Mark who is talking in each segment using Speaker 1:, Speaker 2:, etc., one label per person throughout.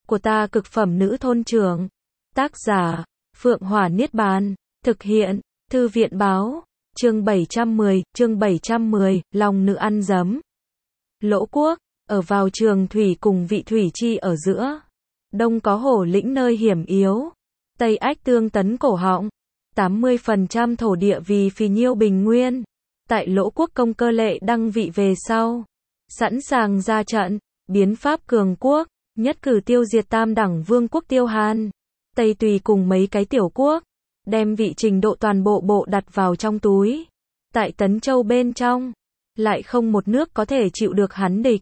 Speaker 1: của ta cực phẩm nữ thôn trưởng. Tác giả, Phượng Hỏa Niết Bàn. Thực hiện, Thư viện Báo. Chương 710, lòng nữ ăn giấm. Lỗ Quốc, ở vào Trường Thủy cùng Vị Thủy Chi ở giữa. Đông có Hổ Lĩnh nơi hiểm yếu. Tây ách Tương Tấn cổ họng. 80% thổ địa vì phì nhiêu bình nguyên. Tại Lỗ Quốc Công Cơ Lệ đăng vị về sau, sẵn sàng ra trận, biến pháp cường quốc, nhất cử tiêu diệt tam đẳng vương quốc Tiêu Hàn, Tây Tùy cùng mấy cái tiểu quốc, đem vị trình độ toàn bộ đặt vào trong túi. Tại Tấn Châu bên trong, lại không một nước có thể chịu được hắn địch,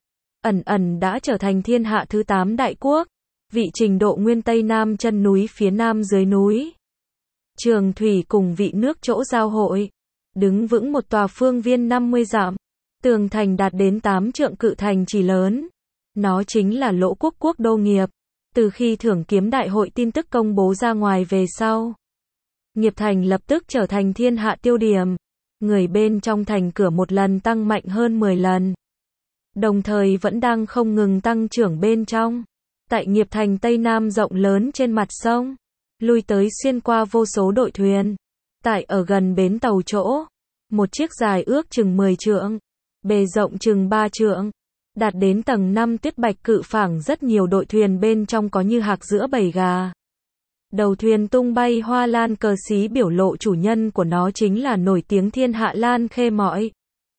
Speaker 1: ẩn đã trở thành thiên hạ thứ 8 đại quốc, vị trình độ nguyên Tây Nam chân núi phía Nam dưới núi. Trường Thủy cùng vị nước chỗ giao hội, đứng vững một tòa phương viên 50 dặm, tường thành đạt đến 8 trượng cự thành chỉ lớn. Nó chính là Lỗ Quốc quốc đô nghiệp. Từ khi Thưởng Kiếm Đại hội tin tức công bố ra ngoài về sau, nghiệp thành lập tức trở thành thiên hạ tiêu điểm. Người bên trong thành cửa một lần tăng mạnh hơn 10 lần. Đồng thời vẫn đang không ngừng tăng trưởng bên trong. Tại nghiệp thành Tây Nam rộng lớn trên mặt sông, lui tới xuyên qua vô số đội thuyền. Tại ở gần bến tàu chỗ, một chiếc dài ước chừng 10 trượng, bề rộng chừng 3 trượng, đạt đến tầng 5 tuyết bạch cự phảng, rất nhiều đội thuyền bên trong có như hạc giữa bầy gà. Đầu thuyền tung bay hoa lan cờ xí biểu lộ chủ nhân của nó chính là nổi tiếng thiên hạ Lan Khê mọi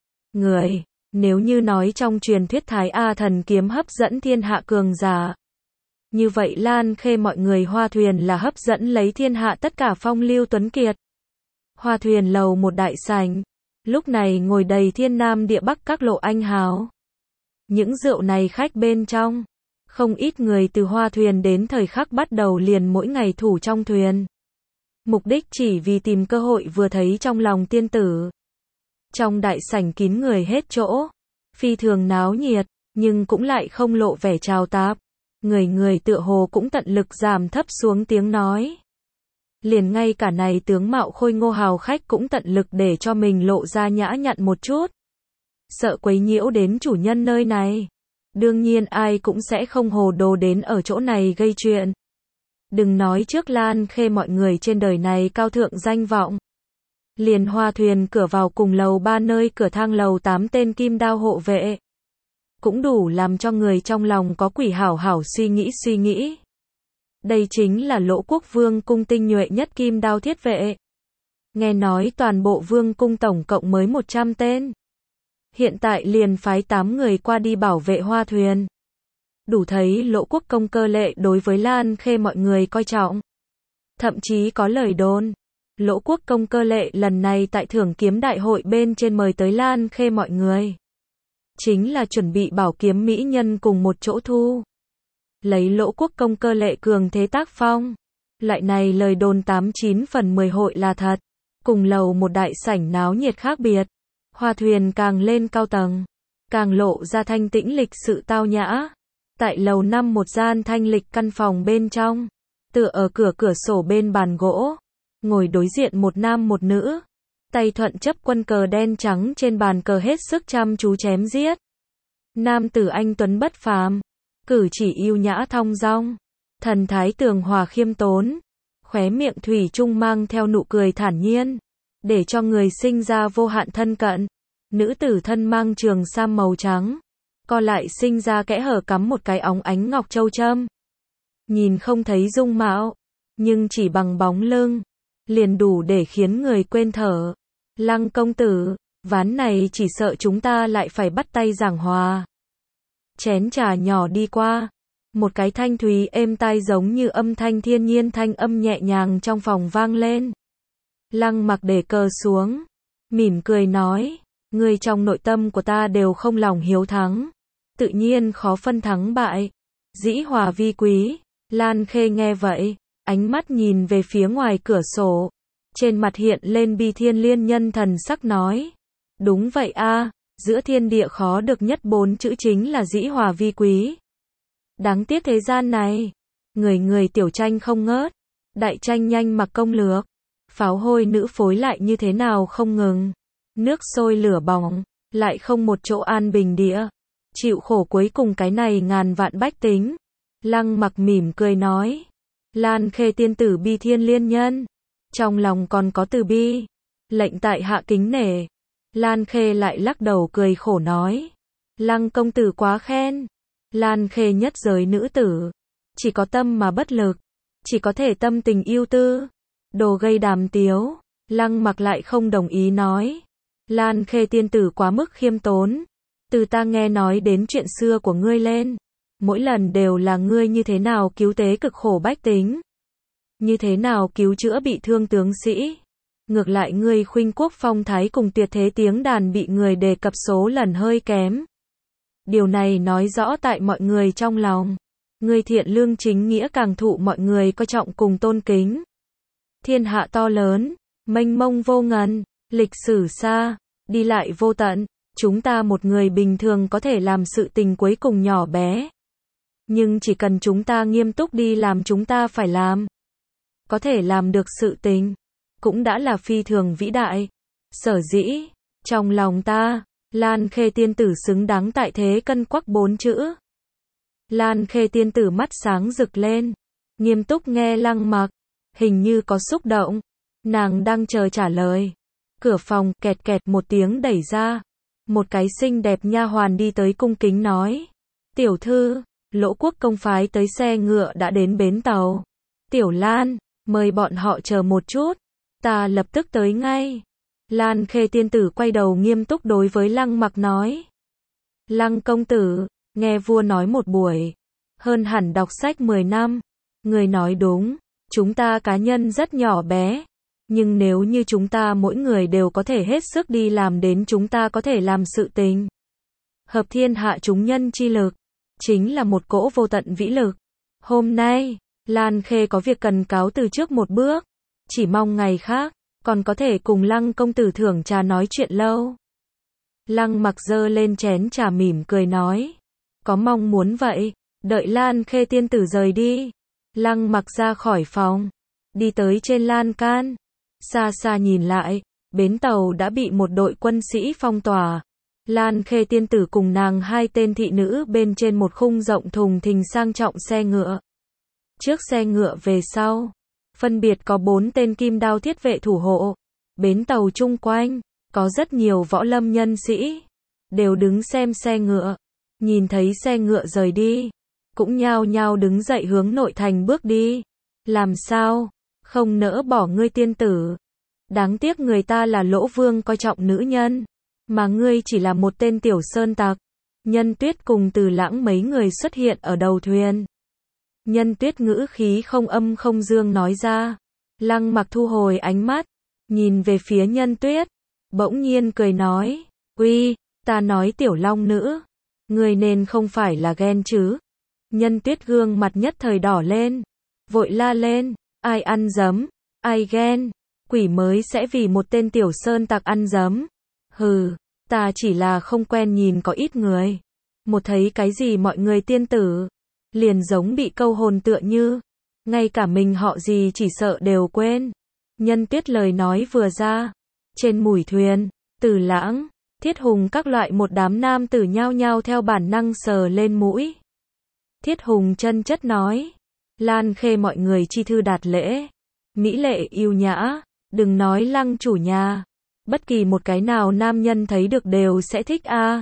Speaker 1: người. Nếu như nói trong truyền thuyết Thái A thần kiếm hấp dẫn thiên hạ cường giả, như vậy Lan Khê mọi người hoa thuyền là hấp dẫn lấy thiên hạ tất cả phong lưu tuấn kiệt. Hoa thuyền lầu một đại sảnh, lúc này ngồi đầy thiên nam địa bắc các lộ anh hào. Những rượu này khách bên trong, không ít người từ hoa thuyền đến thời khắc bắt đầu liền mỗi ngày thủ trong thuyền. Mục đích chỉ vì tìm cơ hội vừa thấy trong lòng tiên tử. Trong đại sảnh kín người hết chỗ, phi thường náo nhiệt, nhưng cũng lại không lộ vẻ trào táp. Người tựa hồ cũng tận lực giảm thấp xuống tiếng nói. Liền ngay cả này tướng mạo khôi ngô hào khách cũng tận lực để cho mình lộ ra nhã nhặn một chút. Sợ quấy nhiễu đến chủ nhân nơi này. Đương nhiên ai cũng sẽ không hồ đồ đến ở chỗ này gây chuyện. Đừng nói trước Lan Khê mọi người trên đời này cao thượng danh vọng. Liền hoa thuyền cửa vào cùng lầu 3 nơi cửa thang lầu 8 tên kim đao hộ vệ, cũng đủ làm cho người trong lòng có quỷ hảo hảo suy nghĩ. Đây chính là Lỗ Quốc Vương cung tinh nhuệ nhất kim đao thiết vệ. Nghe nói toàn bộ Vương cung tổng cộng mới 100 tên. Hiện tại liền phái 8 người qua đi bảo vệ hoa thuyền. Đủ thấy Lỗ Quốc Công Cơ Lệ đối với Lan Khê mọi người coi trọng. Thậm chí có lời đồn, Lỗ Quốc Công Cơ Lệ lần này tại Thưởng Kiếm Đại hội bên trên mời tới Lan Khê mọi người, chính là chuẩn bị bảo kiếm mỹ nhân cùng một chỗ thu. Lấy Lỗ Quốc Công Cơ Lệ cường thế tác phong, lại này lời đồn 89 phần 10 hội là thật. Cùng lầu một đại sảnh náo nhiệt khác biệt, hoa thuyền càng lên cao tầng, càng lộ ra thanh tĩnh lịch sự tao nhã. Tại lầu 5 một gian thanh lịch căn phòng bên trong, tựa ở cửa sổ bên bàn gỗ, ngồi đối diện một nam một nữ, tay thuận chấp quân cờ đen trắng trên bàn cờ hết sức chăm chú chém giết. Nam tử anh tuấn bất phàm, cử chỉ yêu nhã thong dong, thần thái tường hòa khiêm tốn, khóe miệng thủy chung mang theo nụ cười thản nhiên, để cho người sinh ra vô hạn thân cận. Nữ tử thân mang trường sam màu trắng, co lại sinh ra kẽ hở cắm một cái óng ánh ngọc châu châm. Nhìn không thấy dung mạo, nhưng chỉ bằng bóng lưng, liền đủ để khiến người quên thở. Lăng công tử, ván này chỉ sợ chúng ta lại phải bắt tay giảng hòa. Chén trà nhỏ đi qua, một cái thanh thúy êm tai giống như âm thanh thiên nhiên thanh âm nhẹ nhàng trong phòng vang lên. Lăng Mặc để cờ xuống, mỉm cười nói, người trong nội tâm của ta đều không lòng hiếu thắng, tự nhiên khó phân thắng bại, dĩ hòa vi quý. Lan Khê nghe vậy, ánh mắt nhìn về phía ngoài cửa sổ, trên mặt hiện lên bi thiên liên nhân thần sắc nói, đúng vậy a, giữa thiên địa khó được nhất 4 chữ chính là dĩ hòa vi quý. Đáng tiếc thế gian này, người tiểu tranh không ngớt, đại tranh nhanh mặc công lược, pháo hôi nữ phối lại như thế nào không ngừng, nước sôi lửa bỏng, lại không một chỗ an bình địa, chịu khổ cuối cùng cái này ngàn vạn bách tính. Lăng Mặc mỉm cười nói. Lan Khê tiên tử bi thiên liên nhân. Trong lòng còn có từ bi. Lệnh tại hạ kính nể. Lan Khê lại lắc đầu cười khổ nói. Lăng công tử quá khen. Lan Khê nhất giới nữ tử. Chỉ có tâm mà bất lực. Chỉ có thể tâm tình yêu tư. Đồ gây đàm tiếu. Lăng Mặc lại không đồng ý nói. Lan Khê tiên tử quá mức khiêm tốn. Từ ta nghe nói đến chuyện xưa của ngươi lên. Mỗi lần đều là ngươi như thế nào cứu tế cực khổ bách tính. Như thế nào cứu chữa bị thương tướng sĩ. Ngược lại ngươi khuynh quốc phong thái cùng tuyệt thế tiếng đàn bị người đề cập số lần hơi kém. Điều này nói rõ tại mọi người trong lòng. Ngươi thiện lương chính nghĩa càng thụ mọi người coi trọng cùng tôn kính. Thiên hạ to lớn, mênh mông vô ngần, lịch sử xa, đi lại vô tận. Chúng ta một người bình thường có thể làm sự tình cuối cùng nhỏ bé. Nhưng chỉ cần chúng ta nghiêm túc đi làm chúng ta phải làm. Có thể làm được sự tình. Cũng đã là phi thường vĩ đại. Sở dĩ, trong lòng ta, Lan Khê tiên tử xứng đáng tại thế cân quắc 4 chữ. Lan Khê tiên tử mắt sáng rực lên. Nghiêm túc nghe Lăng Mặc. Hình như có xúc động. Nàng đang chờ trả lời. Cửa phòng kẹt kẹt một tiếng đẩy ra. Một cái xinh đẹp nha hoàn đi tới cung kính nói. Tiểu thư, Lỗ Quốc công phái tới xe ngựa đã đến bến tàu. Tiểu Lan, mời bọn họ chờ một chút. Ta lập tức tới ngay. Lan Khê tiên tử quay đầu nghiêm túc đối với Lăng Mặc nói. Lăng công tử, nghe vua nói một buổi. Hơn hẳn đọc sách 10 năm. Người nói đúng, chúng ta cá nhân rất nhỏ bé. Nhưng nếu như chúng ta mỗi người đều có thể hết sức đi làm đến chúng ta có thể làm sự tình. Hợp thiên hạ chúng nhân chi lực. Chính là một cỗ vô tận vĩ lực. Hôm nay, Lan Khê có việc cần cáo từ trước một bước. Chỉ mong ngày khác, còn có thể cùng Lăng công tử thưởng trà nói chuyện lâu. Lăng Mặc giơ lên chén trà mỉm cười nói. Có mong muốn vậy, đợi Lan Khê tiên tử rời đi. Lăng Mặc ra khỏi phòng. Đi tới trên lan can. Xa xa nhìn lại, bến tàu đã bị một đội quân sĩ phong tỏa. Lan Khê tiên tử cùng nàng hai tên thị nữ bên trên một khung rộng thùng thình sang trọng xe ngựa. Trước xe ngựa về sau, phân biệt có 4 tên kim đao thiết vệ thủ hộ. Bến tàu chung quanh, có rất nhiều võ lâm nhân sĩ, đều đứng xem xe ngựa. Nhìn thấy xe ngựa rời đi, cũng nhao nhao đứng dậy hướng nội thành bước đi. Làm sao? Không nỡ bỏ ngươi tiên tử. Đáng tiếc người ta là Lỗ Vương coi trọng nữ nhân. Mà ngươi chỉ là một tên tiểu sơn tặc. Nhân Tuyết cùng Từ Lãng mấy người xuất hiện ở đầu thuyền. Nhân Tuyết ngữ khí không âm không dương nói ra. Lăng Mặc thu hồi ánh mắt. Nhìn về phía Nhân Tuyết. Bỗng nhiên cười nói. Uy, ta nói tiểu long nữ. Ngươi nên không phải là ghen chứ. Nhân Tuyết gương mặt nhất thời đỏ lên. Vội la lên. Ai ăn dấm, ai ghen, quỷ mới sẽ vì một tên tiểu sơn tặc ăn dấm. Hừ, ta chỉ là không quen nhìn có ít người. Một thấy cái gì mọi người tiên tử, liền giống bị câu hồn tựa như. Ngay cả mình họ gì chỉ sợ đều quên. Nhân Tuyết lời nói vừa ra. Trên mùi thuyền, Từ Lãng, Thiết Hùng các loại một đám nam tử nhao nhao theo bản năng sờ lên mũi. Thiết Hùng chân chất nói. Lan Khê mọi người chi thư đạt lễ. Mỹ lệ yêu nhã. Đừng nói Lăng chủ nhà. Bất kỳ một cái nào nam nhân thấy được đều sẽ thích a.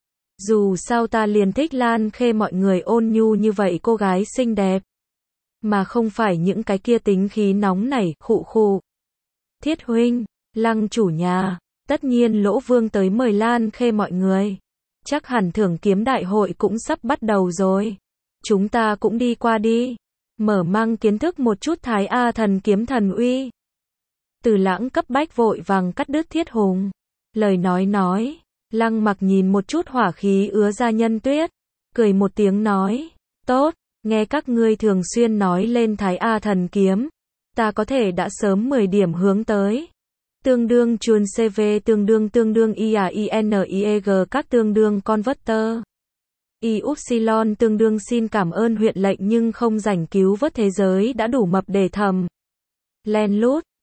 Speaker 1: Dù sao ta liền thích Lan Khê mọi người ôn nhu như vậy cô gái xinh đẹp. Mà không phải những cái kia tính khí nóng nảy, khụ khụ. Thiết huynh, Lăng chủ nhà. Tất nhiên Lỗ Vương tới mời Lan Khê mọi người. Chắc hẳn thưởng kiếm đại hội cũng sắp bắt đầu rồi. Chúng ta cũng đi qua đi. Mở mang kiến thức một chút Thái A thần kiếm thần uy. Từ Lãng cấp bách vội vàng cắt đứt Thiết Hùng. Lời nói. Lăng Mặc nhìn một chút hỏa khí ứa ra Nhân Tuyết. Cười một tiếng nói. Tốt, nghe các ngươi thường xuyên nói lên Thái A thần kiếm. Ta có thể đã sớm 10 điểm hướng tới. Tương đương chuồn CV tương đương IAINIEG các tương đương converter. Y-upsilon tương đương xin cảm ơn huyện lệnh nhưng không rảnh cứu vớt thế giới đã đủ mập để thầm. Len lút,